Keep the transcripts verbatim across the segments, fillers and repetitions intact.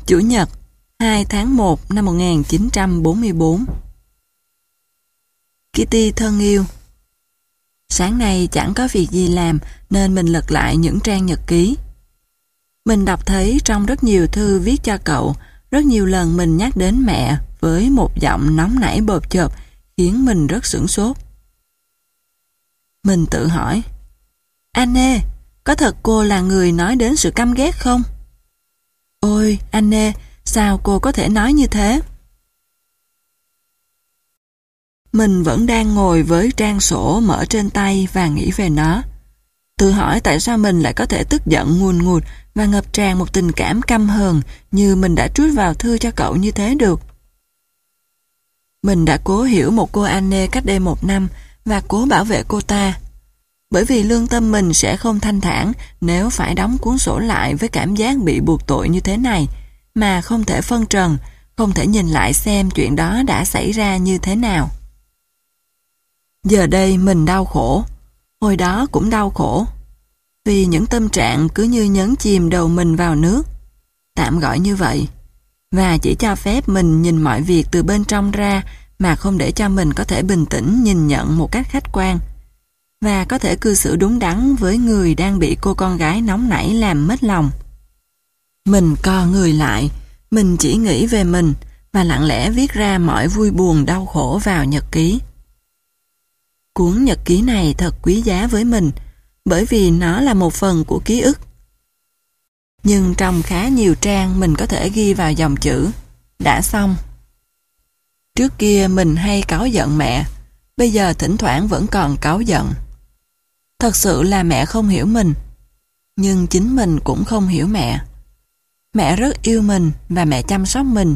Chủ nhật, hai tháng một năm một nghìn chín trăm bốn mươi bốn. Kitty thân yêu, sáng nay chẳng có việc gì làm nên mình lật lại những trang nhật ký. Mình đọc thấy trong rất nhiều thư viết cho cậu, rất nhiều lần mình nhắc đến mẹ với một giọng nóng nảy bộp chộp khiến mình rất sửng sốt. Mình tự hỏi, Anne, có thật cô là người nói đến sự căm ghét không? Ôi, Anne, sao cô có thể nói như thế? Mình vẫn đang ngồi với trang sổ mở trên tay và nghĩ về nó. Tự hỏi tại sao mình lại có thể tức giận ngùn ngụt và ngập tràn một tình cảm căm hờn như mình đã trút vào thư cho cậu như thế được. Mình đã cố hiểu một cô Anne cách đây một năm và cố bảo vệ cô ta. Bởi vì lương tâm mình sẽ không thanh thản nếu phải đóng cuốn sổ lại với cảm giác bị buộc tội như thế này, mà không thể phân trần, không thể nhìn lại xem chuyện đó đã xảy ra như thế nào. Giờ đây mình đau khổ, hồi đó cũng đau khổ, vì những tâm trạng cứ như nhấn chìm đầu mình vào nước, tạm gọi như vậy, và chỉ cho phép mình nhìn mọi việc từ bên trong ra mà không để cho mình có thể bình tĩnh nhìn nhận một cách khách quan, và có thể cư xử đúng đắn với người đang bị cô con gái nóng nảy làm mất lòng. Mình co người lại, mình chỉ nghĩ về mình và lặng lẽ viết ra mọi vui buồn đau khổ vào nhật ký. Cuốn nhật ký này thật quý giá với mình, bởi vì nó là một phần của ký ức. Nhưng trong khá nhiều trang mình có thể ghi vào dòng chữ, đã xong. Trước kia mình hay cáu giận mẹ, bây giờ thỉnh thoảng vẫn còn cáu giận. Thật sự là mẹ không hiểu mình, nhưng chính mình cũng không hiểu mẹ. Mẹ rất yêu mình và mẹ chăm sóc mình.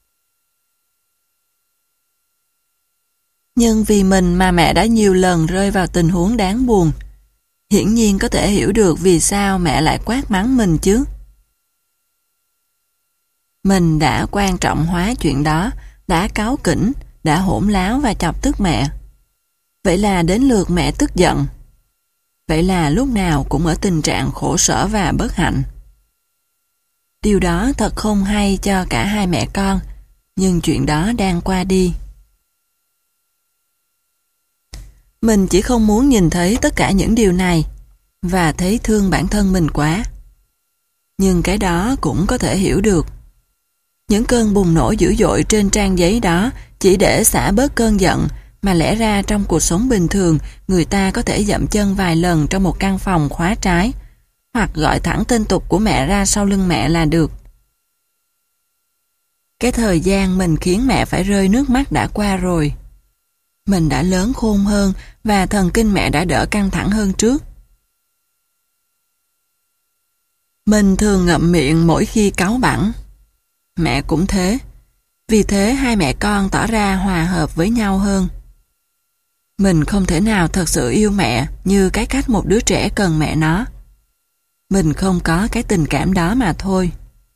Nhưng vì mình mà mẹ đã nhiều lần rơi vào tình huống đáng buồn. Hiển nhiên có thể hiểu được vì sao mẹ lại quát mắng mình chứ. Mình đã quan trọng hóa chuyện đó, đã cáu kỉnh, đã hỗn láo và chọc tức mẹ. Vậy là đến lượt mẹ tức giận. Vậy là lúc nào cũng ở tình trạng khổ sở và bất hạnh. Điều đó thật không hay cho cả hai mẹ con, nhưng chuyện đó đang qua đi. Mình chỉ không muốn nhìn thấy tất cả những điều này và thấy thương bản thân mình quá. Nhưng cái đó cũng có thể hiểu được. Những cơn bùng nổ dữ dội trên trang giấy đó chỉ để xả bớt cơn giận, mà lẽ ra trong cuộc sống bình thường người ta có thể dậm chân vài lần trong một căn phòng khóa trái, hoặc gọi thẳng tên tục của mẹ ra sau lưng mẹ là được. Cái thời gian mình khiến mẹ phải rơi nước mắt đã qua rồi. Mình đã lớn khôn hơn và thần kinh mẹ đã đỡ căng thẳng hơn trước. Mình thường ngậm miệng mỗi khi cáu bẳn. Mẹ cũng thế. Vì thế hai mẹ con tỏ ra hòa hợp với nhau hơn. Mình không thể nào thật sự yêu mẹ như cái cách một đứa trẻ cần mẹ nó. Mình không có cái tình cảm đó mà thôi.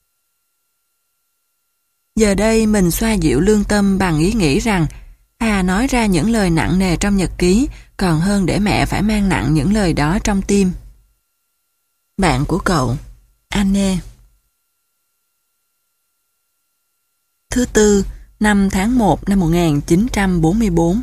Giờ đây mình xoa dịu lương tâm bằng ý nghĩ rằng thà nói ra những lời nặng nề trong nhật ký còn hơn để mẹ phải mang nặng những lời đó trong tim. Bạn của cậu, Anne. Thứ tư, năm tháng một năm một nghìn chín trăm bốn mươi bốn.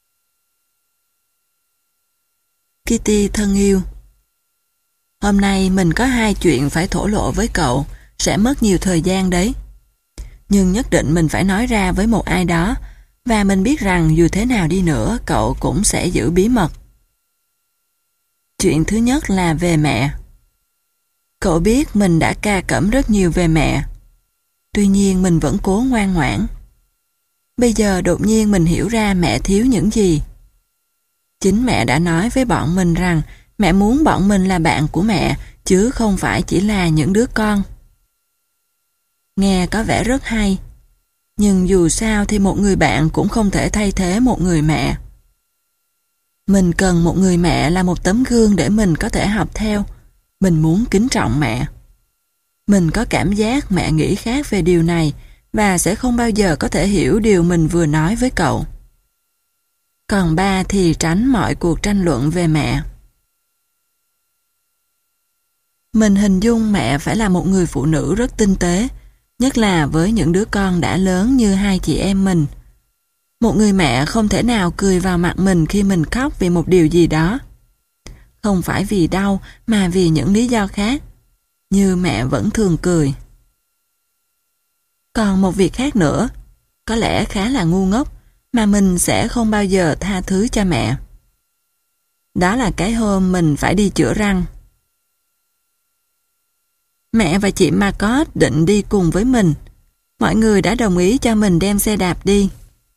Kitty thân yêu, hôm nay mình có hai chuyện phải thổ lộ với cậu, sẽ mất nhiều thời gian đấy. Nhưng nhất định mình phải nói ra với một ai đó, và mình biết rằng dù thế nào đi nữa cậu cũng sẽ giữ bí mật. Chuyện thứ nhất là về mẹ. Cậu biết mình đã ca cẩm rất nhiều về mẹ. Tuy nhiên mình vẫn cố ngoan ngoãn. Bây giờ đột nhiên mình hiểu ra mẹ thiếu những gì. Chính mẹ đã nói với bọn mình rằng mẹ muốn bọn mình là bạn của mẹ, chứ không phải chỉ là những đứa con. Nghe có vẻ rất hay. Nhưng dù sao thì một người bạn cũng không thể thay thế một người mẹ. Mình cần một người mẹ là một tấm gương để mình có thể học theo. Mình muốn kính trọng mẹ. Mình có cảm giác mẹ nghĩ khác về điều này và sẽ không bao giờ có thể hiểu điều mình vừa nói với cậu. Còn ba thì tránh mọi cuộc tranh luận về mẹ. Mình hình dung mẹ phải là một người phụ nữ rất tinh tế, nhất là với những đứa con đã lớn như hai chị em mình. Một người mẹ không thể nào cười vào mặt mình khi mình khóc vì một điều gì đó. Không phải vì đau mà vì những lý do khác, như mẹ vẫn thường cười. Còn một việc khác nữa, có lẽ khá là ngu ngốc, mà mình sẽ không bao giờ tha thứ cho mẹ. Đó là cái hôm mình phải đi chữa răng. Mẹ và chị Margot định đi cùng với mình. Mọi người đã đồng ý cho mình đem xe đạp đi.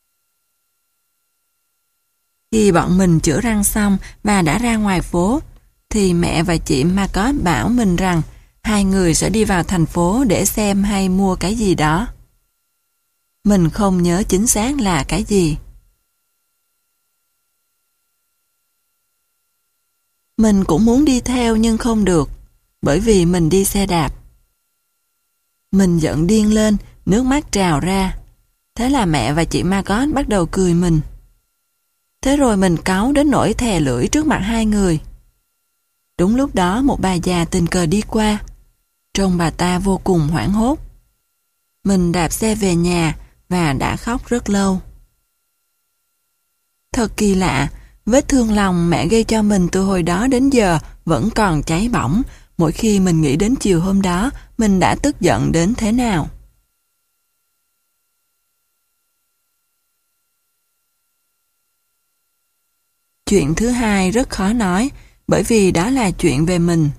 Khi bọn mình chữa răng xong và đã ra ngoài phố, thì mẹ và chị Margot bảo mình rằng hai người sẽ đi vào thành phố để xem hay mua cái gì đó. Mình không nhớ chính xác là cái gì. Mình cũng muốn đi theo nhưng không được, bởi vì mình đi xe đạp. Mình giận điên lên, nước mắt trào ra. Thế là mẹ và chị Margot bắt đầu cười mình. Thế rồi mình cáu đến nỗi thè lưỡi trước mặt hai người. Đúng lúc đó một bà già tình cờ đi qua. Trông bà ta vô cùng hoảng hốt. Mình đạp xe về nhà và đã khóc rất lâu. Thật kỳ lạ, vết thương lòng mẹ gây cho mình từ hồi đó đến giờ vẫn còn cháy bỏng mỗi khi mình nghĩ đến chiều hôm đó mình đã tức giận đến thế nào. Chuyện thứ hai rất khó nói, bởi vì đó là chuyện về mình.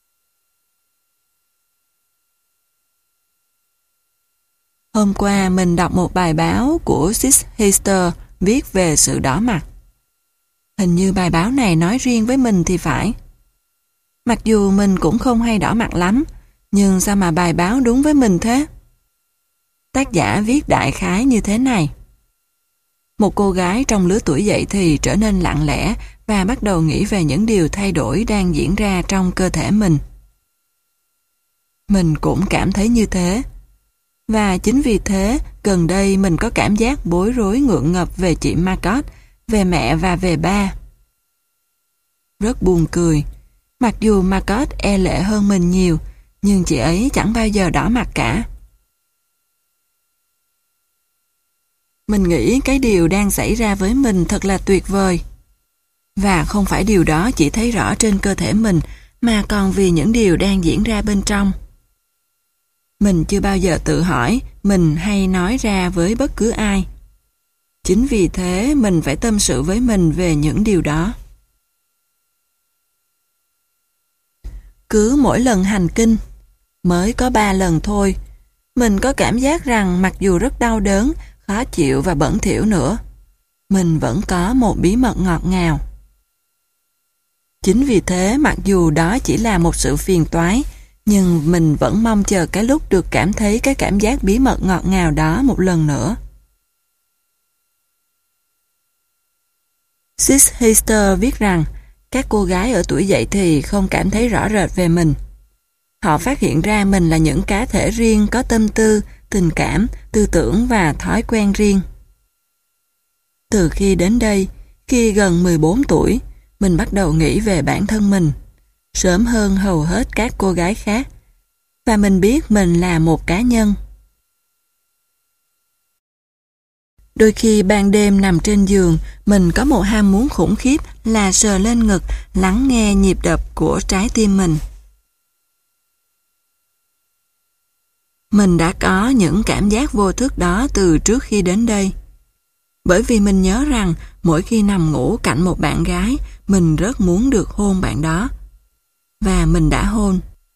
Hôm qua mình đọc một bài báo của Sis Hester viết về sự đỏ mặt. Hình như bài báo này nói riêng với mình thì phải. Mặc dù mình cũng không hay đỏ mặt lắm, nhưng sao mà bài báo đúng với mình thế? Tác giả viết đại khái như thế này. Một cô gái trong lứa tuổi dậy thì trở nên lặng lẽ và bắt đầu nghĩ về những điều thay đổi đang diễn ra trong cơ thể mình. Mình cũng cảm thấy như thế. Và chính vì thế, gần đây mình có cảm giác bối rối ngượng ngập về chị Margot, về mẹ và về ba. Rất buồn cười. Mặc dù Margot e lệ hơn mình nhiều, nhưng chị ấy chẳng bao giờ đỏ mặt cả. Mình nghĩ cái điều đang xảy ra với mình thật là tuyệt vời. Và không phải điều đó chỉ thấy rõ trên cơ thể mình, mà còn vì những điều đang diễn ra bên trong. Mình chưa bao giờ tự hỏi mình hay nói ra với bất cứ ai. Chính vì thế mình phải tâm sự với mình về những điều đó. Cứ mỗi lần hành kinh, mới có ba lần thôi, mình có cảm giác rằng mặc dù rất đau đớn, khó chịu và bẩn thỉu nữa, mình vẫn có một bí mật ngọt ngào. Chính vì thế mặc dù đó chỉ là một sự phiền toái, nhưng mình vẫn mong chờ cái lúc được cảm thấy cái cảm giác bí mật ngọt ngào đó một lần nữa. Sis Hester viết rằng các cô gái ở tuổi dậy thì không cảm thấy rõ rệt về mình. Họ phát hiện ra mình là những cá thể riêng có tâm tư, tình cảm, tư tưởng và thói quen riêng. Từ khi đến đây, khi gần mười bốn tuổi, mình bắt đầu nghĩ về bản thân mình, sớm hơn hầu hết các cô gái khác, và mình biết mình là một cá nhân. Đôi khi ban đêm nằm trên giường, mình có một ham muốn khủng khiếp là sờ lên ngực, lắng nghe nhịp đập của trái tim mình. Mình đã có những cảm giác vô thức đó từ trước khi đến đây. Bởi vì mình nhớ rằng mỗi khi nằm ngủ cạnh một bạn gái, mình rất muốn được hôn bạn đó. Và mình đã hôn.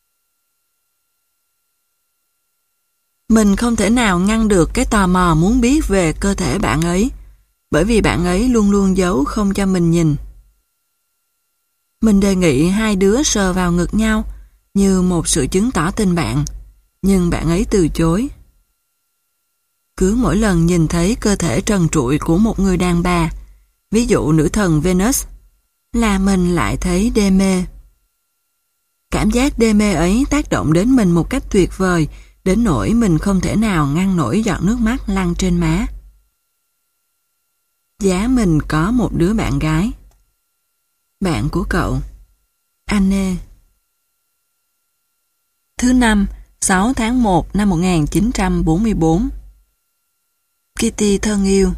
Mình không thể nào ngăn được cái tò mò muốn biết về cơ thể bạn ấy, bởi vì bạn ấy luôn luôn giấu không cho mình nhìn. Mình đề nghị hai đứa sờ vào ngực nhau như một sự chứng tỏ tình bạn, nhưng bạn ấy từ chối. Cứ mỗi lần nhìn thấy cơ thể trần trụi của một người đàn bà, ví dụ nữ thần Venus, là mình lại thấy đê mê. Cảm giác đê mê ấy tác động đến mình một cách tuyệt vời, đến nỗi mình không thể nào ngăn nổi giọt nước mắt lăn trên má. Giá mình có một đứa bạn gái. Bạn của cậu, Anne. Thứ năm, sáu tháng một năm một nghìn chín trăm bốn mươi bốn. Kitty thân yêu.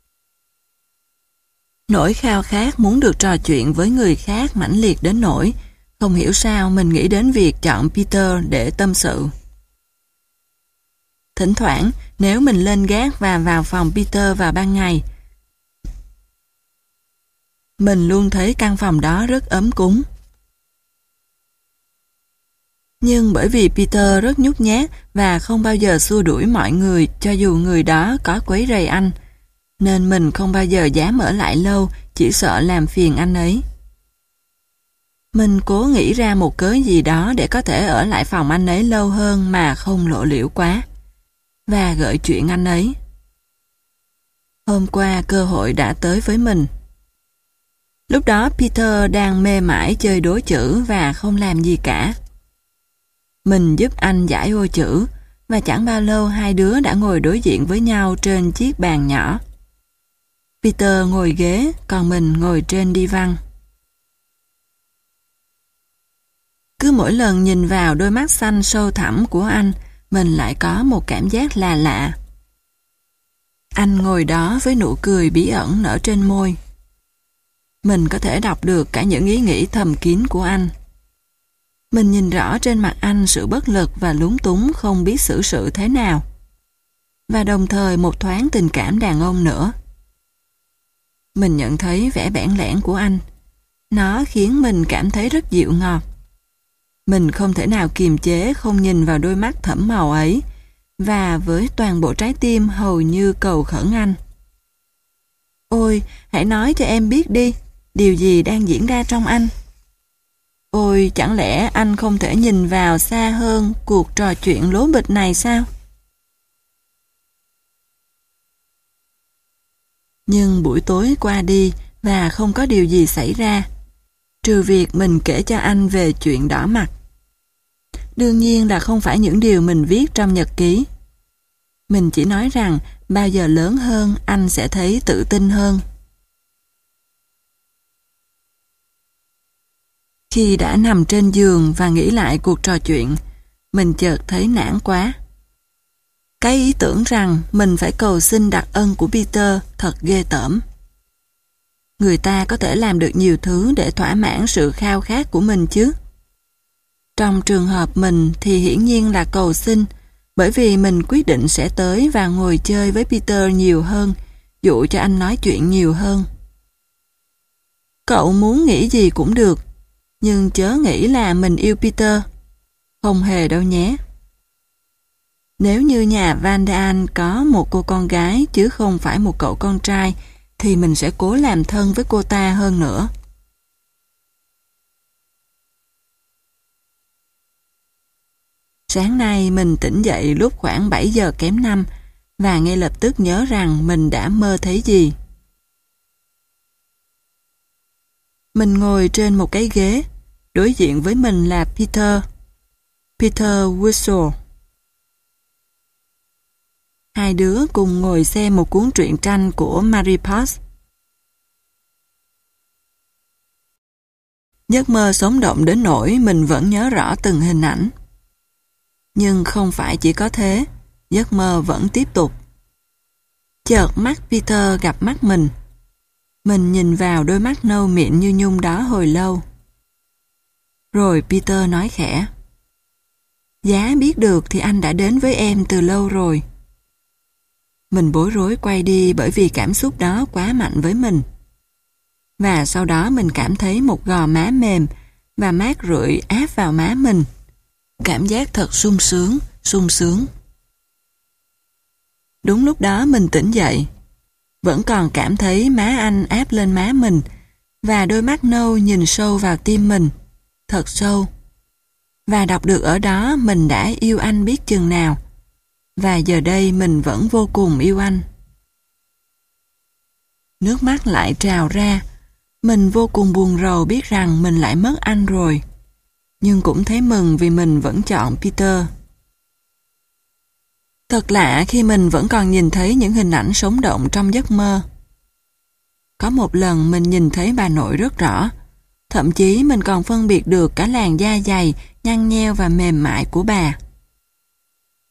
Nỗi khao khát muốn được trò chuyện với người khác mãnh liệt đến nỗi không hiểu sao mình nghĩ đến việc chọn Peter để tâm sự. Thỉnh thoảng, nếu mình lên gác và vào phòng Peter vào ban ngày, mình luôn thấy căn phòng đó rất ấm cúng. Nhưng bởi vì Peter rất nhút nhát và không bao giờ xua đuổi mọi người cho dù người đó có quấy rầy anh, nên mình không bao giờ dám ở lại lâu, chỉ sợ làm phiền anh ấy. Mình cố nghĩ ra một cớ gì đó để có thể ở lại phòng anh ấy lâu hơn mà không lộ liễu quá, và gợi chuyện anh ấy. Hôm qua cơ hội đã tới với mình. Lúc đó Peter đang mê mải chơi đố chữ và không làm gì cả. Mình giúp anh giải ô chữ, và chẳng bao lâu hai đứa đã ngồi đối diện với nhau trên chiếc bàn nhỏ. Peter ngồi ghế, còn mình ngồi trên đi văn. Cứ mỗi lần nhìn vào đôi mắt xanh sâu thẳm của anh, mình lại có một cảm giác lạ lạ. Anh ngồi đó với nụ cười bí ẩn nở trên môi. Mình có thể đọc được cả những ý nghĩ thầm kín của anh. Mình nhìn rõ trên mặt anh sự bất lực và lúng túng không biết xử sự thế nào. Và đồng thời một thoáng tình cảm đàn ông nữa. Mình nhận thấy vẻ bẽn lẽn của anh. Nó khiến mình cảm thấy rất dịu ngọt. Mình không thể nào kiềm chế không nhìn vào đôi mắt thẫm màu ấy, và với toàn bộ trái tim hầu như cầu khẩn anh. Ôi, hãy nói cho em biết đi, điều gì đang diễn ra trong anh? Ôi, chẳng lẽ anh không thể nhìn vào xa hơn cuộc trò chuyện lố bịch này sao? Nhưng buổi tối qua đi và không có điều gì xảy ra, trừ việc mình kể cho anh về chuyện đỏ mặt. Đương nhiên là không phải những điều mình viết trong nhật ký. Mình chỉ nói rằng bao giờ lớn hơn anh sẽ thấy tự tin hơn. Khi đã nằm trên giường và nghĩ lại cuộc trò chuyện, mình chợt thấy nản quá. Cái ý tưởng rằng mình phải cầu xin đặc ân của Peter thật ghê tởm. Người ta có thể làm được nhiều thứ để thỏa mãn sự khao khát của mình chứ. Trong trường hợp mình thì hiển nhiên là cầu xin, bởi vì mình quyết định sẽ tới và ngồi chơi với Peter nhiều hơn, dụ cho anh nói chuyện nhiều hơn. Cậu muốn nghĩ gì cũng được, nhưng chớ nghĩ là mình yêu Peter. Không hề đâu nhé. Nếu như nhà Van Daan có một cô con gái chứ không phải một cậu con trai, thì mình sẽ cố làm thân với cô ta hơn nữa. Sáng nay mình tỉnh dậy lúc khoảng bảy giờ kém năm và ngay lập tức nhớ rằng mình đã mơ thấy gì. Mình ngồi trên một cái ghế, đối diện với mình là Peter, Peter Whistle. Hai đứa cùng ngồi xem một cuốn truyện tranh của Mary Potts. Giấc mơ sống động đến nỗi mình vẫn nhớ rõ từng hình ảnh. Nhưng không phải chỉ có thế, giấc mơ vẫn tiếp tục. Chợt mắt Peter gặp mắt mình. Mình nhìn vào đôi mắt nâu mịn như nhung đó hồi lâu. Rồi Peter nói khẽ: "Giá biết được thì anh đã đến với em từ lâu rồi." Mình bối rối quay đi bởi vì cảm xúc đó quá mạnh với mình. Và sau đó mình cảm thấy một gò má mềm và mát rượi áp vào má mình. Cảm giác thật sung sướng, sung sướng. Đúng lúc đó mình tỉnh dậy. Vẫn còn cảm thấy má anh áp lên má mình và đôi mắt nâu nhìn sâu vào tim mình, thật sâu. Và đọc được ở đó mình đã yêu anh biết chừng nào. Và giờ đây mình vẫn vô cùng yêu anh. Nước mắt lại trào ra. Mình vô cùng buồn rầu biết rằng mình lại mất anh rồi. Nhưng cũng thấy mừng vì mình vẫn chọn Peter. Thật lạ khi mình vẫn còn nhìn thấy những hình ảnh sống động trong giấc mơ. Có một lần mình nhìn thấy bà nội rất rõ. Thậm chí mình còn phân biệt được cả làn da dày, nhăn nheo và mềm mại của bà.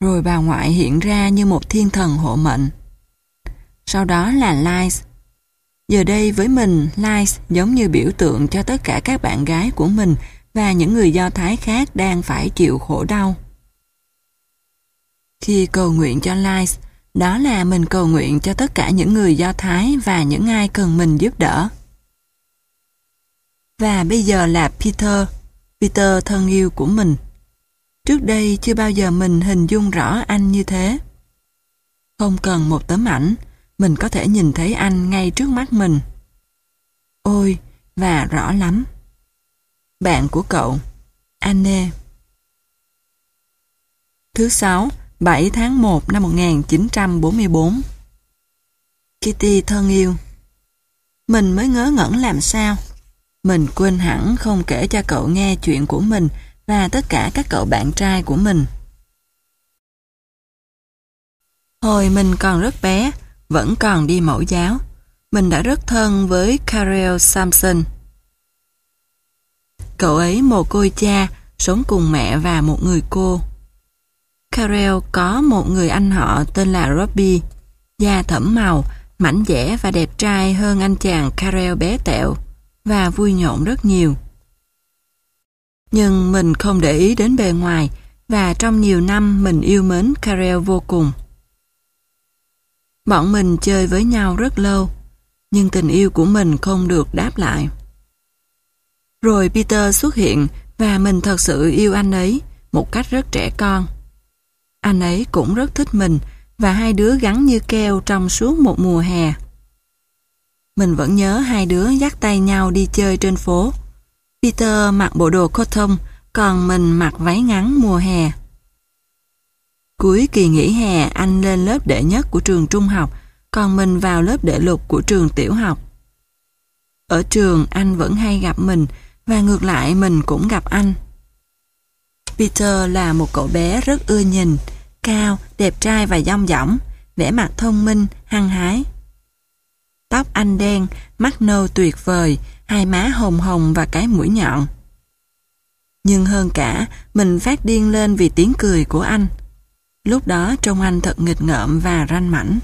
Rồi bà ngoại hiện ra như một thiên thần hộ mệnh. Sau đó là Lies. Giờ đây với mình, Lies giống như biểu tượng cho tất cả các bạn gái của mình và những người Do Thái khác đang phải chịu khổ đau. Khi cầu nguyện cho Lies, đó là mình cầu nguyện cho tất cả những người Do Thái và những ai cần mình giúp đỡ. Và bây giờ là Peter, Peter thân yêu của mình. Trước đây chưa bao giờ mình hình dung rõ anh như thế. Không cần một tấm ảnh, mình có thể nhìn thấy anh ngay trước mắt mình. Ôi, và rõ lắm. Bạn của cậu, Anne. Thứ sáu, bảy tháng một năm một nghìn chín trăm bốn mươi bốn. Kitty thân yêu. Mình mới ngớ ngẩn làm sao. Mình quên hẳn không kể cho cậu nghe chuyện của mình và tất cả các cậu bạn trai của mình. Hồi mình còn rất bé, vẫn còn đi mẫu giáo, mình đã rất thân với Carel Sampson. Cậu ấy mồ côi cha, sống cùng mẹ và một người cô. Carel có một người anh họ tên là Robbie, da thẫm màu, mảnh dẻ và đẹp trai hơn anh chàng Carel bé tẹo, và vui nhộn rất nhiều. Nhưng mình không để ý đến bề ngoài, và trong nhiều năm mình yêu mến Carel vô cùng. Bọn mình chơi với nhau rất lâu, nhưng tình yêu của mình không được đáp lại. Rồi Peter xuất hiện và mình thật sự yêu anh ấy một cách rất trẻ con. Anh ấy cũng rất thích mình và hai đứa gắn như keo trong suốt một mùa hè. Mình vẫn nhớ hai đứa dắt tay nhau đi chơi trên phố. Peter mặc bộ đồ cotton, còn mình mặc váy ngắn mùa hè. Cuối kỳ nghỉ hè anh lên lớp đệ nhất của trường trung học, còn mình vào lớp đệ lục của trường tiểu học. Ở trường anh vẫn hay gặp mình và ngược lại mình cũng gặp anh. Peter là một cậu bé rất ưa nhìn, cao, đẹp trai và dong dỏng, vẻ mặt thông minh, hăng hái. Tóc anh đen, mắt nâu tuyệt vời, hai má hồng hồng và cái mũi nhọn. Nhưng hơn cả, mình phát điên lên vì tiếng cười của anh. Lúc đó trông anh thật nghịch ngợm và ranh mãnh.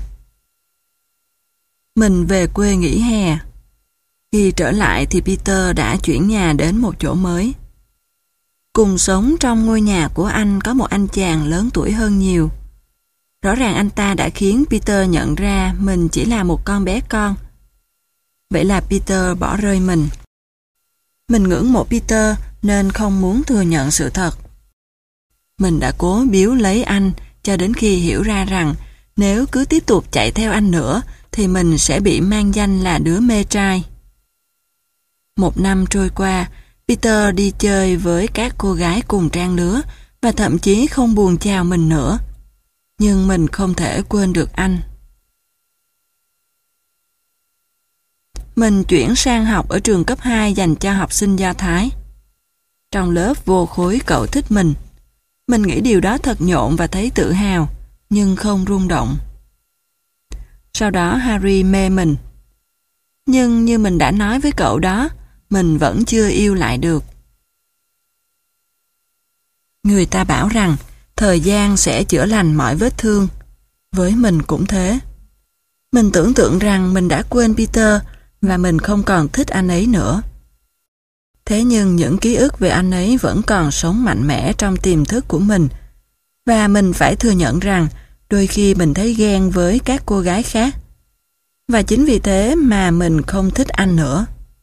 Mình về quê nghỉ hè. Khi trở lại thì Peter đã chuyển nhà đến một chỗ mới. Cùng sống trong ngôi nhà của anh có một anh chàng lớn tuổi hơn nhiều. Rõ ràng anh ta đã khiến Peter nhận ra mình chỉ là một con bé con. Vậy là Peter bỏ rơi mình. Mình ngưỡng mộ Peter nên không muốn thừa nhận sự thật. Mình đã cố biếu lấy anh cho đến khi hiểu ra rằng nếu cứ tiếp tục chạy theo anh nữa thì mình sẽ bị mang danh là đứa mê trai. Một năm trôi qua, Peter đi chơi với các cô gái cùng trang lứa và thậm chí không buồn chào mình nữa. Nhưng mình không thể quên được anh. Mình chuyển sang học ở trường cấp hai dành cho học sinh Do Thái. Trong lớp vô khối cậu thích mình. Mình nghĩ điều đó thật nhộn và thấy tự hào, nhưng không rung động. Sau đó Harry mê mình. Nhưng như mình đã nói với cậu đó, mình vẫn chưa yêu lại được. Người ta bảo rằng thời gian sẽ chữa lành mọi vết thương. Với mình cũng thế. Mình tưởng tượng rằng mình đã quên Peter và mình không còn thích anh ấy nữa. Thế nhưng những ký ức về anh ấy vẫn còn sống mạnh mẽ trong tiềm thức của mình. Và mình phải thừa nhận rằng đôi khi mình thấy ghen với các cô gái khác. Và chính vì thế mà mình không thích anh nữa.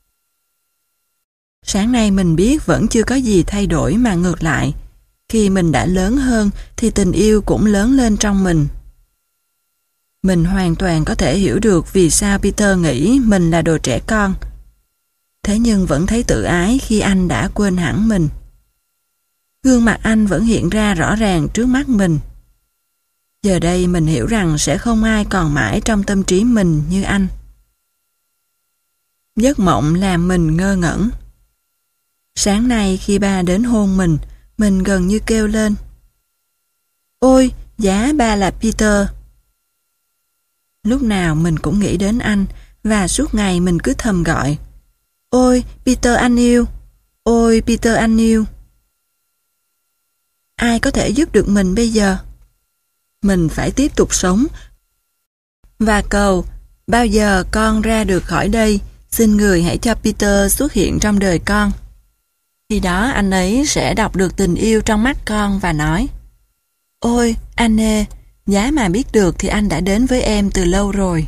Sáng nay mình biết vẫn chưa có gì thay đổi mà ngược lại. Khi mình đã lớn hơn thì tình yêu cũng lớn lên trong mình. Mình hoàn toàn có thể hiểu được vì sao Peter nghĩ mình là đồ trẻ con. Thế nhưng vẫn thấy tự ái khi anh đã quên hẳn mình. Gương mặt anh vẫn hiện ra rõ ràng trước mắt mình. Giờ đây mình hiểu rằng sẽ không ai còn mãi trong tâm trí mình như anh. Giấc mộng làm mình ngơ ngẩn. Sáng nay khi ba đến hôn mình, mình gần như kêu lên. Ôi, giá ba là Peter. Lúc nào mình cũng nghĩ đến anh và suốt ngày mình cứ thầm gọi. Ôi, Peter anh yêu. Ôi, Peter anh yêu. Ai có thể giúp được mình bây giờ? Mình phải tiếp tục sống và cầu, bao giờ con ra được khỏi đây, xin người hãy cho Peter xuất hiện trong đời con. Khi đó anh ấy sẽ đọc được tình yêu trong mắt con và nói: Ôi, Anne, giá mà biết được thì anh đã đến với em từ lâu rồi.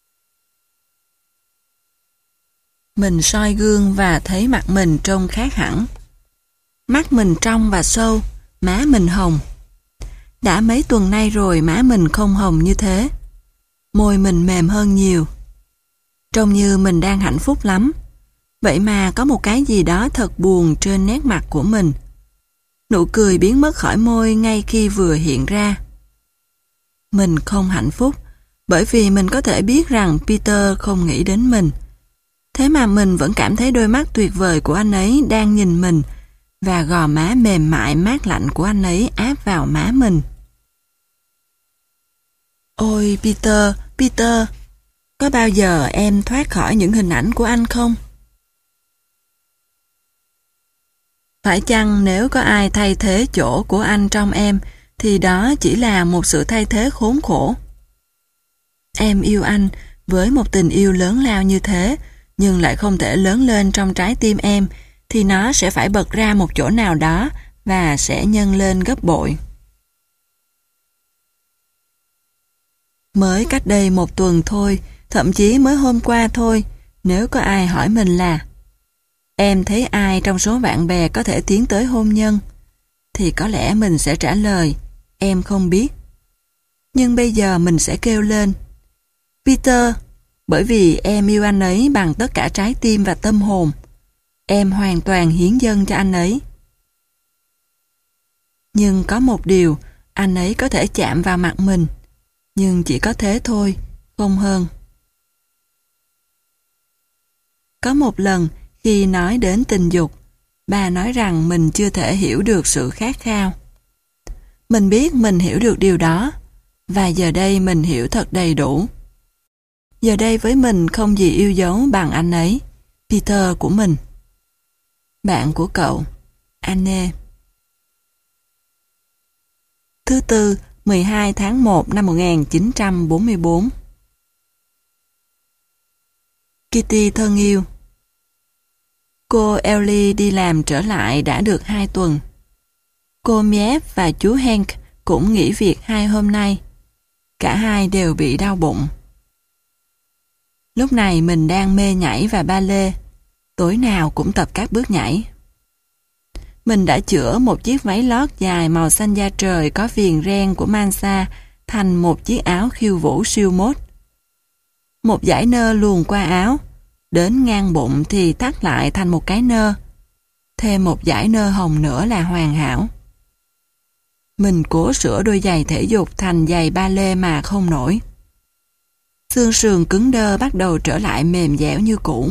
Mình soi gương và thấy mặt mình trông khác hẳn. Mắt mình trong và sâu, má mình hồng. Đã mấy tuần nay rồi má mình không hồng như thế. Môi mình mềm hơn nhiều. Trông như mình đang hạnh phúc lắm. Vậy mà có một cái gì đó thật buồn trên nét mặt của mình. Nụ cười biến mất khỏi môi ngay khi vừa hiện ra. Mình không hạnh phúc, bởi vì mình có thể biết rằng Peter không nghĩ đến mình. Thế mà mình vẫn cảm thấy đôi mắt tuyệt vời của anh ấy đang nhìn mình, và gò má mềm mại mát lạnh của anh ấy áp vào má mình. Ôi Peter, Peter, có bao giờ em thoát khỏi những hình ảnh của anh không? Phải chăng nếu có ai thay thế chỗ của anh trong em, thì đó chỉ là một sự thay thế khốn khổ. Em yêu anh với một tình yêu lớn lao như thế, nhưng lại không thể lớn lên trong trái tim em, thì nó sẽ phải bật ra một chỗ nào đó và sẽ nhân lên gấp bội. Mới cách đây một tuần thôi, thậm chí mới hôm qua thôi, nếu có ai hỏi mình là em thấy ai trong số bạn bè có thể tiến tới hôn nhân, thì có lẽ mình sẽ trả lời em không biết. Nhưng bây giờ mình sẽ kêu lên Peter, bởi vì em yêu anh ấy bằng tất cả trái tim và tâm hồn. Em hoàn toàn hiến dâng cho anh ấy. Nhưng có một điều, anh ấy có thể chạm vào mặt mình, nhưng chỉ có thế thôi, không hơn. Có một lần, khi nói đến tình dục, bà nói rằng mình chưa thể hiểu được sự khát khao. Mình biết mình hiểu được điều đó, và giờ đây mình hiểu thật đầy đủ. Giờ đây với mình không gì yêu dấu bằng anh ấy, Peter của mình. Bạn của cậu, Anne. Thứ tư, mười hai tháng một năm một nghìn chín trăm bốn mươi bốn. Kitty thân yêu. Cô Ellie đi làm trở lại đã được hai tuần. Cô Miep và chú Hank cũng nghỉ việc hai hôm nay. Cả hai đều bị đau bụng. Lúc này mình đang mê nhảy và ba lê. Tối nào cũng tập các bước nhảy. Mình đã chữa một chiếc váy lót dài màu xanh da trời có viền ren của Mansa thành một chiếc áo khiêu vũ siêu mốt. Một dải nơ luồn qua áo, đến ngang bụng thì thắt lại thành một cái nơ. Thêm một dải nơ hồng nữa là hoàn hảo. Mình cố sửa đôi giày thể dục thành giày ba lê mà không nổi. Xương sườn cứng đơ bắt đầu trở lại mềm dẻo như cũ.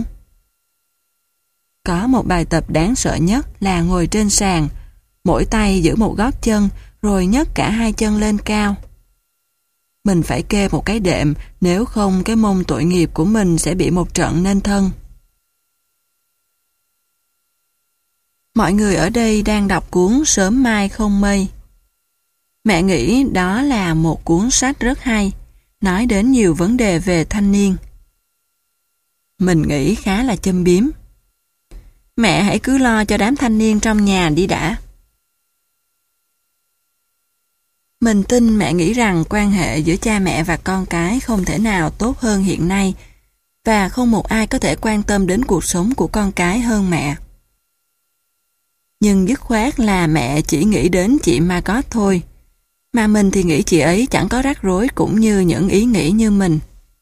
Có một bài tập đáng sợ nhất là ngồi trên sàn, mỗi tay giữ một gót chân rồi nhấc cả hai chân lên cao. Mình phải kê một cái đệm, nếu không cái mông tội nghiệp của mình sẽ bị một trận nên thân. Mọi người ở đây đang đọc cuốn Sớm Mai Không Mây. Mẹ nghĩ đó là một cuốn sách rất hay, nói đến nhiều vấn đề về thanh niên. Mình nghĩ khá là châm biếm. Mẹ hãy cứ lo cho đám thanh niên trong nhà đi đã. Mình tin mẹ nghĩ rằng quan hệ giữa cha mẹ và con cái không thể nào tốt hơn hiện nay, và không một ai có thể quan tâm đến cuộc sống của con cái hơn mẹ. Nhưng dứt khoát là mẹ chỉ nghĩ đến chị Margot thôi, mà mình thì nghĩ chị ấy chẳng có rắc rối cũng như những ý nghĩ như mình.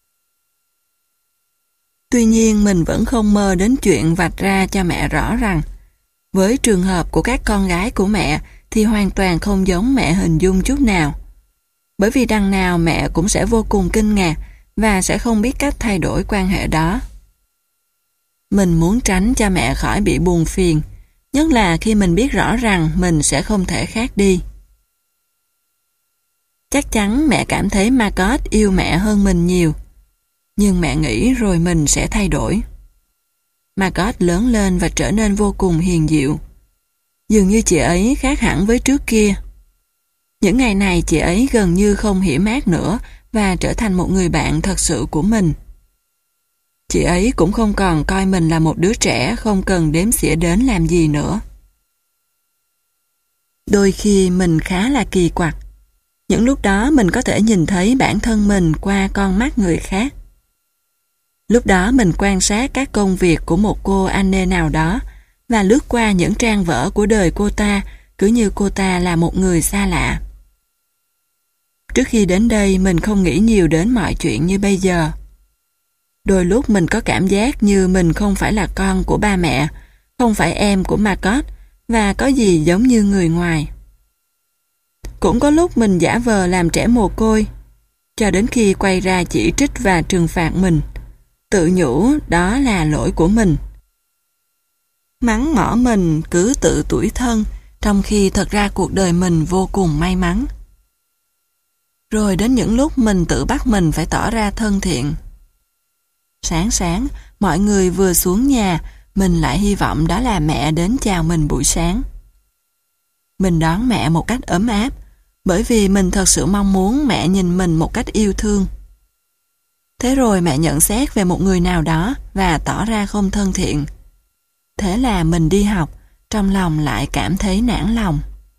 Tuy nhiên mình vẫn không mơ đến chuyện vạch ra cho mẹ rõ rằng với trường hợp của các con gái của mẹ thì hoàn toàn không giống mẹ hình dung chút nào. Bởi vì đằng nào mẹ cũng sẽ vô cùng kinh ngạc và sẽ không biết cách thay đổi quan hệ đó. Mình muốn tránh cho mẹ khỏi bị buồn phiền, nhất là khi mình biết rõ rằng mình sẽ không thể khác đi. Chắc chắn mẹ cảm thấy Margot yêu mẹ hơn mình nhiều, nhưng mẹ nghĩ rồi mình sẽ thay đổi. Margot lớn lên và trở nên vô cùng hiền dịu. Dường như chị ấy khác hẳn với trước kia. Những ngày này chị ấy gần như không hiểu mát nữa và trở thành một người bạn thật sự của mình. Chị ấy cũng không còn coi mình là một đứa trẻ không cần đếm xỉa đến làm gì nữa. Đôi khi mình khá là kỳ quặc. Những lúc đó mình có thể nhìn thấy bản thân mình qua con mắt người khác. Lúc đó mình quan sát các công việc của một cô Anne nào đó và lướt qua những trang vở của đời cô ta cứ như cô ta là một người xa lạ. Trước khi đến đây mình không nghĩ nhiều đến mọi chuyện như bây giờ. Đôi lúc mình có cảm giác như mình không phải là con của ba mẹ, không phải em của Margot và có gì giống như người ngoài. Cũng có lúc mình giả vờ làm trẻ mồ côi, cho đến khi quay ra chỉ trích và trừng phạt mình, tự nhủ đó là lỗi của mình. Mắng mỏ mình cứ tự tủi thân, trong khi thật ra cuộc đời mình vô cùng may mắn. Rồi đến những lúc mình tự bắt mình phải tỏ ra thân thiện. Sáng sáng, mọi người vừa xuống nhà, mình lại hy vọng đó là mẹ đến chào mình buổi sáng. Mình đón mẹ một cách ấm áp, bởi vì mình thật sự mong muốn mẹ nhìn mình một cách yêu thương. Thế rồi mẹ nhận xét về một người nào đó và tỏ ra không thân thiện. Thế là mình đi học, trong lòng lại cảm thấy nản lòng.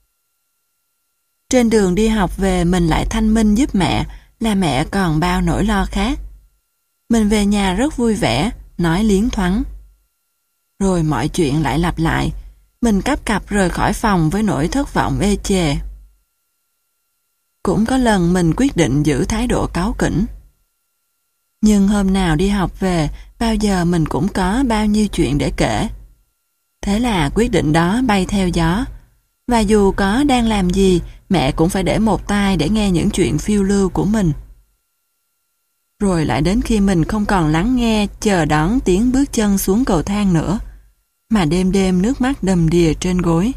Trên đường đi học về mình lại thanh minh giúp mẹ là mẹ còn bao nỗi lo khác. Mình về nhà rất vui vẻ, nói liến thoáng. Rồi mọi chuyện lại lặp lại, mình cắp cặp rời khỏi phòng với nỗi thất vọng ê chề. Cũng có lần mình quyết định giữ thái độ cáu kỉnh. Nhưng hôm nào đi học về, bao giờ mình cũng có bao nhiêu chuyện để kể. Thế là quyết định đó bay theo gió. Và dù có đang làm gì, mẹ cũng phải để một tai để nghe những chuyện phiêu lưu của mình. Rồi lại đến khi mình không còn lắng nghe, chờ đón tiếng bước chân xuống cầu thang nữa, mà đêm đêm nước mắt đầm đìa trên gối.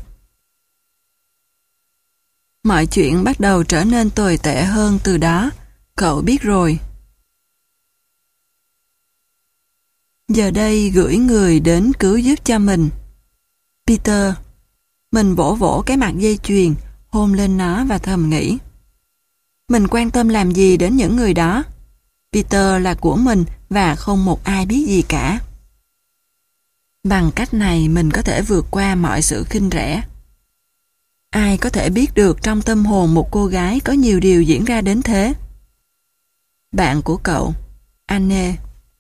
Mọi chuyện bắt đầu trở nên tồi tệ hơn từ đó, cậu biết rồi. Giờ đây gửi người đến cứu giúp cho mình. Peter. Mình vỗ vỗ cái mặt dây chuyền, hôn lên nó và thầm nghĩ. Mình quan tâm làm gì đến những người đó? Peter là của mình và không một ai biết gì cả. Bằng cách này mình có thể vượt qua mọi sự khinh rẻ. Ai có thể biết được trong tâm hồn một cô gái có nhiều điều diễn ra đến thế? Bạn của cậu, Anne.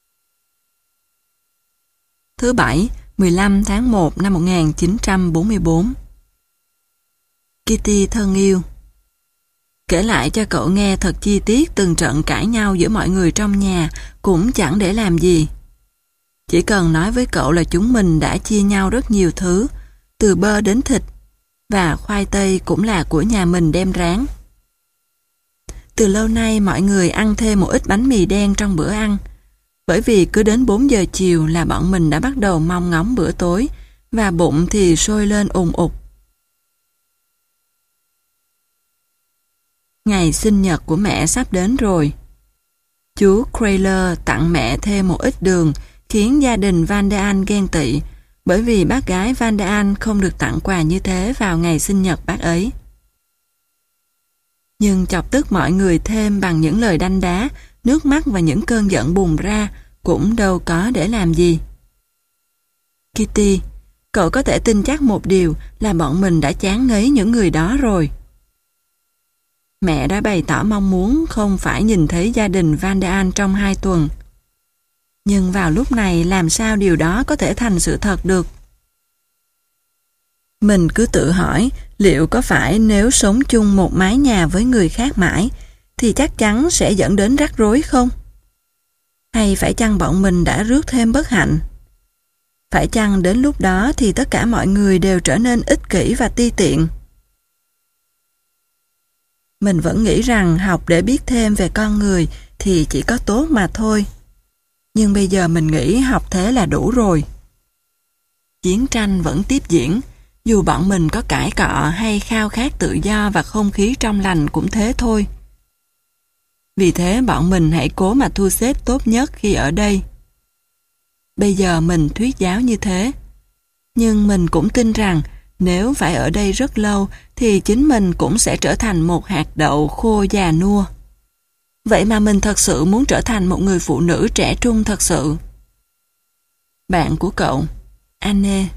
Thứ Bảy, mười lăm tháng một năm một nghìn chín trăm bốn mươi tư. Kitty thân yêu, kể lại cho cậu nghe thật chi tiết từng trận cãi nhau giữa mọi người trong nhà cũng chẳng để làm gì. Chỉ cần nói với cậu là chúng mình đã chia nhau rất nhiều thứ, từ bơ đến thịt, và khoai tây cũng là của nhà mình đem rán. Từ lâu nay mọi người ăn thêm một ít bánh mì đen trong bữa ăn, bởi vì cứ đến bốn giờ chiều là bọn mình đã bắt đầu mong ngóng bữa tối, và bụng thì sôi lên ùng ục. Ngày sinh nhật của mẹ sắp đến rồi. Chú Crayler tặng mẹ thêm một ít đường, khiến gia đình Van der An ghen tị, bởi vì bác gái Van der An không được tặng quà như thế vào ngày sinh nhật bác ấy. Nhưng chọc tức mọi người thêm bằng những lời đanh đá, nước mắt và những cơn giận bùng ra cũng đâu có để làm gì. Kitty, cậu có thể tin chắc một điều là bọn mình đã chán ngấy những người đó rồi. Mẹ đã bày tỏ mong muốn không phải nhìn thấy gia đình Van der An trong hai tuần. Nhưng vào lúc này làm sao điều đó có thể thành sự thật được? Mình cứ tự hỏi liệu có phải nếu sống chung một mái nhà với người khác mãi thì chắc chắn sẽ dẫn đến rắc rối không? Hay phải chăng bọn mình đã rước thêm bất hạnh? Phải chăng đến lúc đó thì tất cả mọi người đều trở nên ích kỷ và ti tiện? Mình vẫn nghĩ rằng học để biết thêm về con người thì chỉ có tốt mà thôi. Nhưng bây giờ mình nghĩ học thế là đủ rồi. Chiến tranh vẫn tiếp diễn, dù bọn mình có cãi cọ hay khao khát tự do và không khí trong lành cũng thế thôi. Vì thế bọn mình hãy cố mà thu xếp tốt nhất khi ở đây. Bây giờ mình thuyết giáo như thế, nhưng mình cũng tin rằng Nếu phải ở đây rất lâu thì chính mình cũng sẽ trở thành một hạt đậu khô già nua. Vậy mà mình thật sự muốn trở thành một người phụ nữ trẻ trung thật sự. Bạn của cậu, Anne.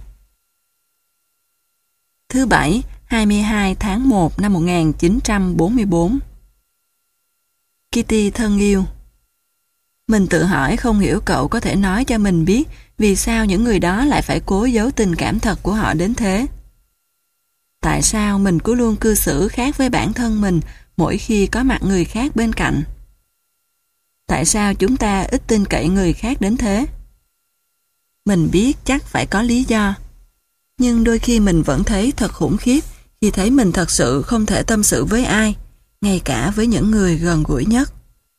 Thứ Bảy, hai mươi hai tháng một năm một nghìn chín trăm bốn mươi bốn. Kitty thân yêu. Mình tự hỏi không hiểu cậu có thể nói cho mình biết vì sao những người đó lại phải cố giấu tình cảm thật của họ đến thế. Tại sao mình cứ luôn cư xử khác với bản thân mình mỗi khi có mặt người khác bên cạnh? Tại sao chúng ta ít tin cậy người khác đến thế? Mình biết chắc phải có lý do. Nhưng đôi khi mình vẫn thấy thật khủng khiếp khi thấy mình thật sự không thể tâm sự với ai, ngay cả với những người gần gũi nhất.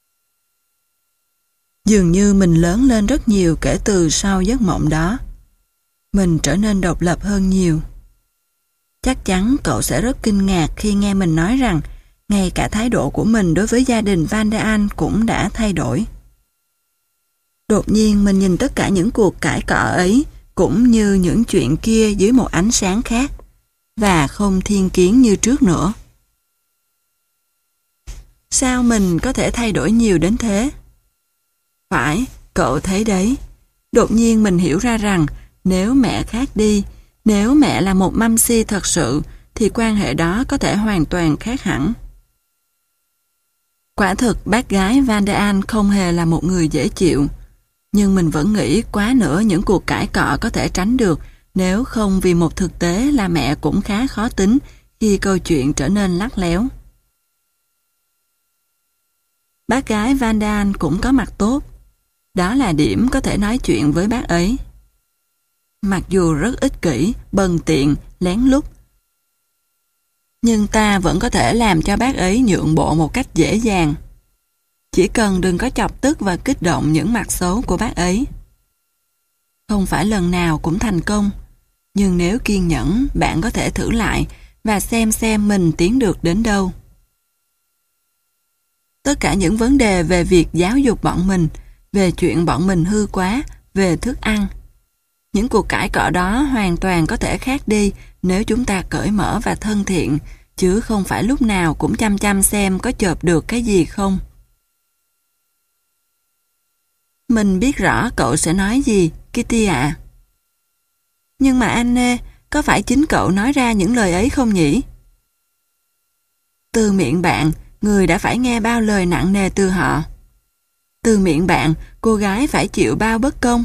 Dường như mình lớn lên rất nhiều kể từ sau giấc mộng đó. Mình trở nên độc lập hơn nhiều. Chắc chắn cậu sẽ rất kinh ngạc khi nghe mình nói rằng ngay cả thái độ của mình đối với gia đình Van der An cũng đã thay đổi. Đột nhiên mình nhìn tất cả những cuộc cãi cọ ấy cũng như những chuyện kia dưới một ánh sáng khác và không thiên kiến như trước nữa. Sao mình có thể thay đổi nhiều đến thế? Phải, cậu thấy đấy. Đột nhiên mình hiểu ra rằng nếu mẹ khác đi, nếu mẹ là một mâm si thật sự, thì quan hệ đó có thể hoàn toàn khác hẳn. Quả thực bác gái Van der An không hề là một người dễ chịu, nhưng mình vẫn nghĩ quá nữa những cuộc cãi cọ có thể tránh được nếu không vì một thực tế là mẹ cũng khá khó tính khi câu chuyện trở nên lắt léo. Bác gái Van der An cũng có mặt tốt. Đó là điểm có thể nói chuyện với bác ấy. Mặc dù rất ích kỷ, bần tiện, lén lút, nhưng ta vẫn có thể làm cho bác ấy nhượng bộ một cách dễ dàng. Chỉ cần đừng có chọc tức và kích động những mặt xấu của bác ấy. Không phải lần nào cũng thành công, nhưng nếu kiên nhẫn, bạn có thể thử lại và xem xem mình tiến được đến đâu. Tất cả những vấn đề về việc giáo dục bọn mình, về chuyện bọn mình hư quá, về thức ăn. Những cuộc cãi cọ đó hoàn toàn có thể khác đi nếu chúng ta cởi mở và thân thiện, chứ không phải lúc nào cũng chăm chăm xem có chộp được cái gì không. Mình biết rõ cậu sẽ nói gì, Kitty ạ. Nhưng mà Anne, có phải chính cậu nói ra những lời ấy không nhỉ? Từ miệng bạn, người đã phải nghe bao lời nặng nề từ họ. Từ miệng bạn, cô gái phải chịu bao bất công.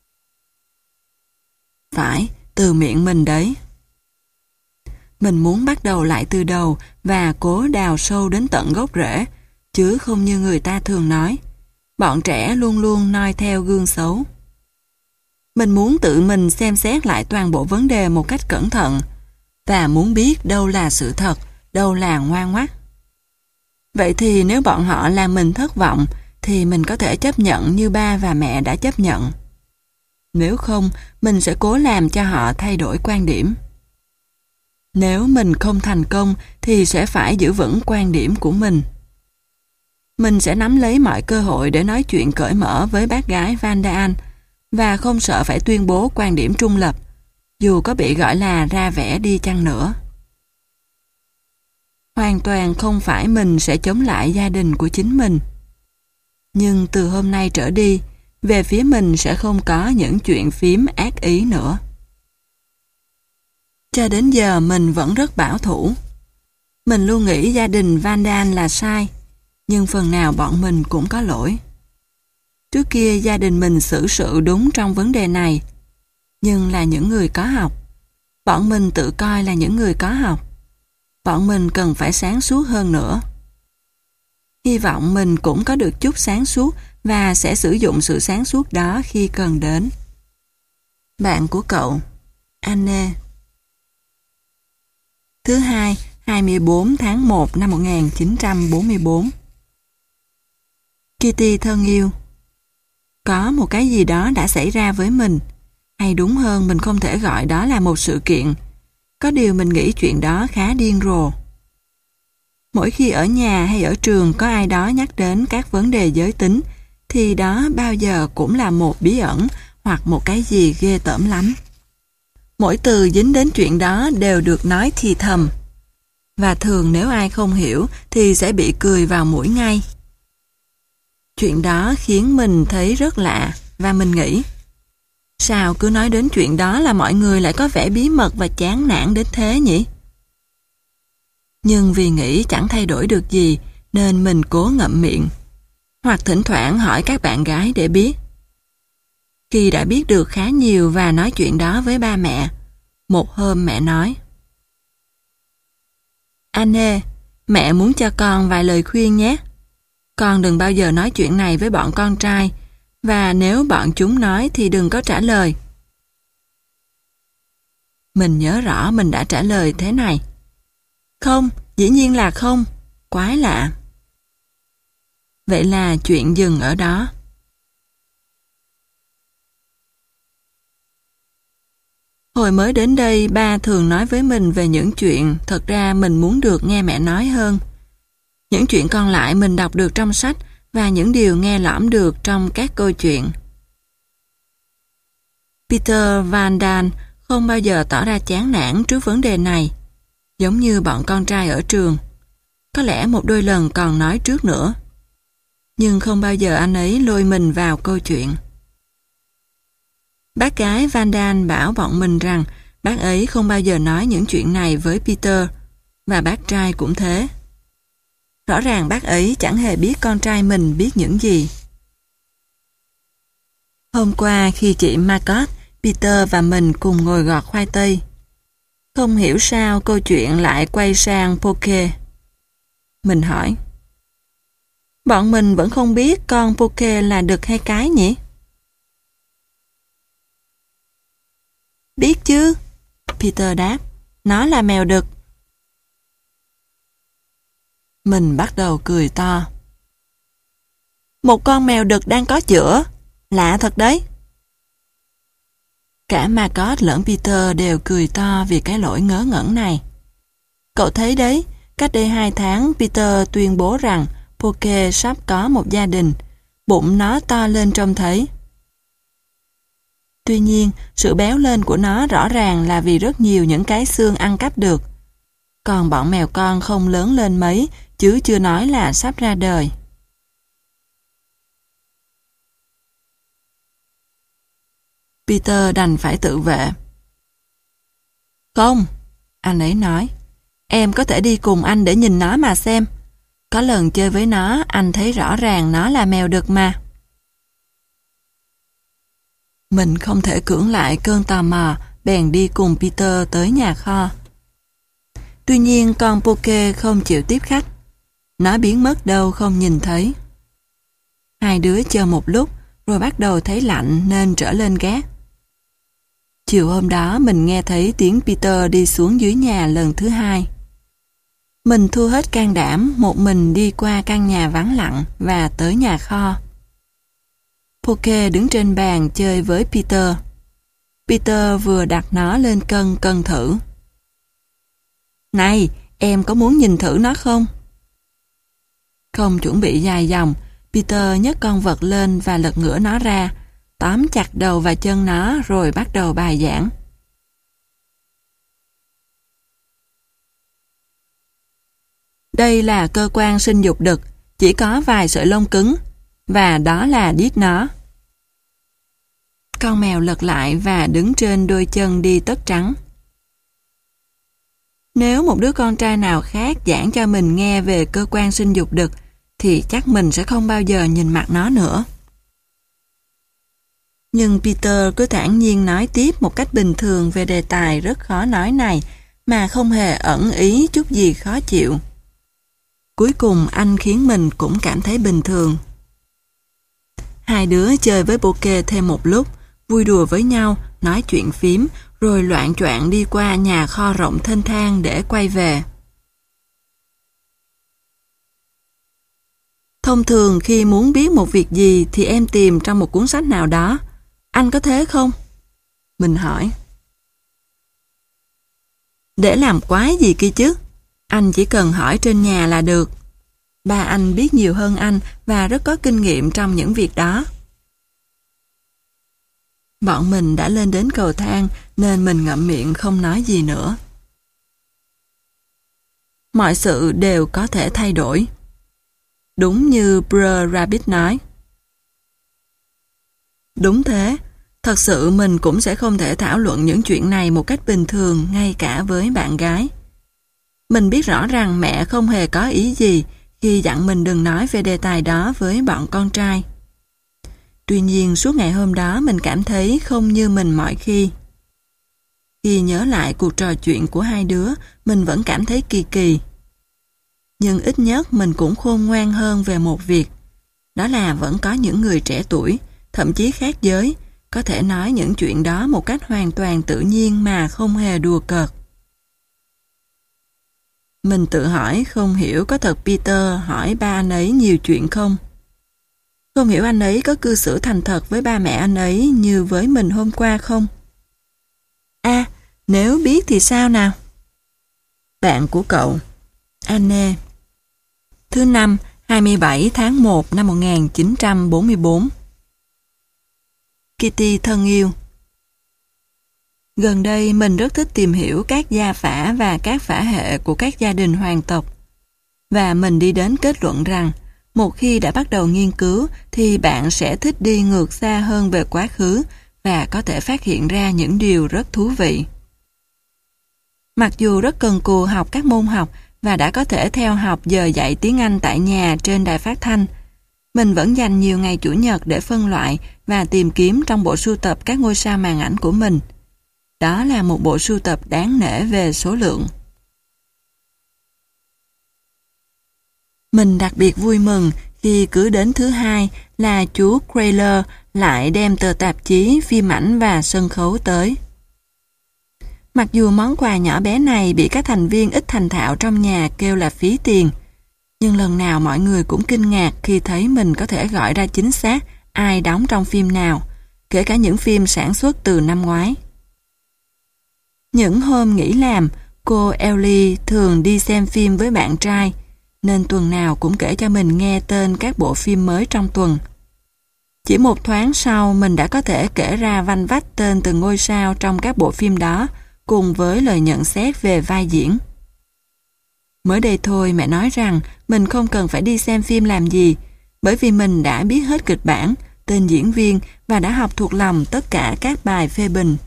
Phải, từ miệng mình đấy. Mình muốn bắt đầu lại từ đầu và cố đào sâu đến tận gốc rễ, chứ không như người ta thường nói. Bọn trẻ luôn luôn noi theo gương xấu. Mình muốn tự mình xem xét lại toàn bộ vấn đề một cách cẩn thận và muốn biết đâu là sự thật, đâu là ngoan ngoắt. Vậy thì nếu bọn họ làm mình thất vọng thì mình có thể chấp nhận như ba và mẹ đã chấp nhận. Nếu không, mình sẽ cố làm cho họ thay đổi quan điểm. Nếu mình không thành công thì sẽ phải giữ vững quan điểm của mình. Mình sẽ nắm lấy mọi cơ hội để nói chuyện cởi mở với bác gái Van der An và không sợ phải tuyên bố quan điểm trung lập, dù có bị gọi là ra vẻ đi chăng nữa. Hoàn toàn không phải mình sẽ chống lại gia đình của chính mình. Nhưng từ hôm nay trở đi, về phía mình sẽ không có những chuyện phím ác ý nữa. Cho đến giờ mình vẫn rất bảo thủ. Mình luôn nghĩ gia đình Van der An là sai, nhưng phần nào bọn mình cũng có lỗi. Trước kia gia đình mình xử sự đúng trong vấn đề này, nhưng là những người có học. Bọn mình tự coi là những người có học. Bọn mình cần phải sáng suốt hơn nữa. Hy vọng mình cũng có được chút sáng suốt và sẽ sử dụng sự sáng suốt đó khi cần đến. Bạn của cậu, Anne. Thứ Hai, hai mươi bốn tháng một năm một nghìn chín trăm bốn mươi bốn. Kitty thân yêu. Có một cái gì đó đã xảy ra với mình, hay đúng hơn mình không thể gọi đó là một sự kiện. Có điều mình nghĩ chuyện đó khá điên rồ. Mỗi khi ở nhà hay ở trường có ai đó nhắc đến các vấn đề giới tính, thì đó bao giờ cũng là một bí ẩn hoặc một cái gì ghê tởm lắm. Mỗi từ dính đến chuyện đó đều được nói thì thầm. Và thường nếu ai không hiểu thì sẽ bị cười vào mũi ngay. Chuyện đó khiến mình thấy rất lạ và mình nghĩ, sao cứ nói đến chuyện đó là mọi người lại có vẻ bí mật và chán nản đến thế nhỉ? Nhưng vì nghĩ chẳng thay đổi được gì nên mình cố ngậm miệng, hoặc thỉnh thoảng hỏi các bạn gái để biết. Khi đã biết được khá nhiều và nói chuyện đó với ba mẹ, một hôm mẹ nói, Anne, mẹ muốn cho con vài lời khuyên nhé. Con đừng bao giờ nói chuyện này với bọn con trai, và nếu bọn chúng nói thì đừng có trả lời. Mình nhớ rõ mình đã trả lời thế này. Không, dĩ nhiên là không. Quái lạ. Vậy là chuyện dừng ở đó. Hồi mới đến đây, ba thường nói với mình về những chuyện thật ra mình muốn được nghe mẹ nói hơn. Những chuyện còn lại mình đọc được trong sách và những điều nghe lõm được trong các câu chuyện. Peter Van Damme không bao giờ tỏ ra chán nản trước vấn đề này, giống như bọn con trai ở trường. Có lẽ một đôi lần còn nói trước nữa. Nhưng không bao giờ anh ấy lôi mình vào câu chuyện. Bác gái Van Damme bảo bọn mình rằng bác ấy không bao giờ nói những chuyện này với Peter, và bác trai cũng thế. Rõ ràng bác ấy chẳng hề biết con trai mình biết những gì. Hôm qua khi chị Margot, Peter và mình cùng ngồi gọt khoai tây, không hiểu sao câu chuyện lại quay sang poke. Mình hỏi, bọn mình vẫn không biết con poke là đực hay cái nhỉ? Biết chứ, Peter đáp, nó là mèo đực. Mình bắt đầu cười to. Một con mèo đực đang có chữa, lạ thật đấy. Cả Margot lẫn Peter đều cười to vì cái lỗi ngớ ngẩn này. Cậu thấy đấy, cách đây hai tháng Peter tuyên bố rằng Poke sắp có một gia đình, bụng nó to lên trông thấy. Tuy nhiên, sự béo lên của nó rõ ràng là vì rất nhiều những cái xương ăn cắp được. Còn bọn mèo con không lớn lên mấy, chứ chưa nói là sắp ra đời. Peter đành phải tự vệ. Không, anh ấy nói, em có thể đi cùng anh để nhìn nó mà xem. Có lần chơi với nó, anh thấy rõ ràng nó là mèo đực mà. Mình không thể cưỡng lại cơn tò mò, bèn đi cùng Peter tới nhà kho. Tuy nhiên con Poke không chịu tiếp khách. Nó biến mất đâu không nhìn thấy. Hai đứa chờ một lúc, rồi bắt đầu thấy lạnh nên trở lên gác. Chiều hôm đó mình nghe thấy tiếng Peter đi xuống dưới nhà lần thứ hai. Mình thu hết can đảm một mình đi qua căn nhà vắng lặng và tới nhà kho. Poke đứng trên bàn chơi với Peter. Peter vừa đặt nó lên cân cân thử. Này, em có muốn nhìn thử nó không? Không chuẩn bị dài dòng, Peter nhấc con vật lên và lật ngửa nó ra, tóm chặt đầu và chân nó rồi bắt đầu bài giảng. Đây là cơ quan sinh dục đực, chỉ có vài sợi lông cứng, và đó là đít nó. Con mèo lật lại và đứng trên đôi chân đi tất trắng. Nếu một đứa con trai nào khác giảng cho mình nghe về cơ quan sinh dục đực, thì chắc mình sẽ không bao giờ nhìn mặt nó nữa. Nhưng Peter cứ thản nhiên nói tiếp một cách bình thường về đề tài rất khó nói này, mà không hề ẩn ý chút gì khó chịu. Cuối cùng anh khiến mình cũng cảm thấy bình thường. Hai đứa chơi với Poke thêm một lúc, vui đùa với nhau, nói chuyện phím, rồi loạng choạng đi qua nhà kho rộng thênh thang để quay về. Thông thường khi muốn biết một việc gì thì em tìm trong một cuốn sách nào đó. Anh có thế không? Mình hỏi. Để làm quái gì kia chứ? Anh chỉ cần hỏi trên nhà là được. Ba anh biết nhiều hơn anh và rất có kinh nghiệm trong những việc đó. Bọn mình đã lên đến cầu thang nên mình ngậm miệng không nói gì nữa. Mọi sự đều có thể thay đổi. Đúng như Brer Rabbit nói. Đúng thế, thật sự mình cũng sẽ không thể thảo luận những chuyện này một cách bình thường ngay cả với bạn gái. Mình biết rõ rằng mẹ không hề có ý gì khi dặn mình đừng nói về đề tài đó với bọn con trai. Tuy nhiên suốt ngày hôm đó mình cảm thấy không như mình mọi khi. Khi nhớ lại cuộc trò chuyện của hai đứa, mình vẫn cảm thấy kỳ kỳ. Nhưng ít nhất mình cũng khôn ngoan hơn về một việc. Đó là vẫn có những người trẻ tuổi, thậm chí khác giới, có thể nói những chuyện đó một cách hoàn toàn tự nhiên mà không hề đùa cợt. Mình tự hỏi không hiểu có thật Peter hỏi ba anh ấy nhiều chuyện không? Không hiểu anh ấy có cư xử thành thật với ba mẹ anh ấy như với mình hôm qua không? À, nếu biết thì sao nào? Bạn của cậu, Anne. Thứ năm, hai mươi bảy tháng một năm một nghìn chín trăm bốn mươi tư. Kitty thân yêu. Gần đây mình rất thích tìm hiểu các gia phả và các phả hệ của các gia đình hoàng tộc. Và mình đi đến kết luận rằng một khi đã bắt đầu nghiên cứu thì bạn sẽ thích đi ngược xa hơn về quá khứ và có thể phát hiện ra những điều rất thú vị. Mặc dù rất cần cù học các môn học và đã có thể theo học giờ dạy tiếng Anh tại nhà trên đài phát thanh, mình vẫn dành nhiều ngày Chủ nhật để phân loại và tìm kiếm trong bộ sưu tập các ngôi sao màn ảnh của mình. Đó là một bộ sưu tập đáng nể về số lượng. Mình đặc biệt vui mừng khi cứ đến thứ hai là chú Crayler lại đem tờ tạp chí, phim ảnh và sân khấu tới. Mặc dù món quà nhỏ bé này bị các thành viên ít thành thạo trong nhà kêu là phí tiền, nhưng lần nào mọi người cũng kinh ngạc khi thấy mình có thể gọi ra chính xác ai đóng trong phim nào, kể cả những phim sản xuất từ năm ngoái. Những hôm nghỉ làm, cô Ellie thường đi xem phim với bạn trai, nên tuần nào cũng kể cho mình nghe tên các bộ phim mới trong tuần. Chỉ một thoáng sau, mình đã có thể kể ra vanh vách tên từng ngôi sao trong các bộ phim đó, cùng với lời nhận xét về vai diễn. Mới đây thôi mẹ nói rằng mình không cần phải đi xem phim làm gì, bởi vì mình đã biết hết kịch bản, tên diễn viên và đã học thuộc lòng tất cả các bài phê bình.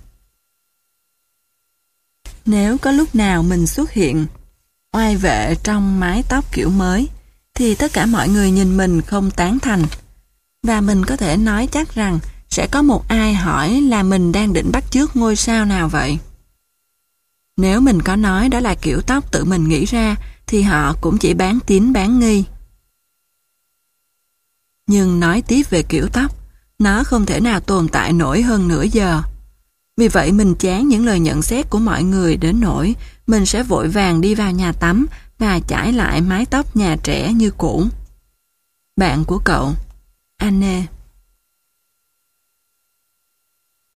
Nếu có lúc nào mình xuất hiện oai vệ trong mái tóc kiểu mới, thì tất cả mọi người nhìn mình không tán thành. Và mình có thể nói chắc rằng sẽ có một ai hỏi là mình đang định bắt chước ngôi sao nào vậy. Nếu mình có nói đó là kiểu tóc tự mình nghĩ ra, thì họ cũng chỉ bán tín bán nghi. Nhưng nói tiếp về kiểu tóc, nó không thể nào tồn tại nổi hơn nửa giờ. Vì vậy mình chán những lời nhận xét của mọi người đến nỗi mình sẽ vội vàng đi vào nhà tắm và chải lại mái tóc nhà trẻ như cũ. Bạn của cậu, Anne.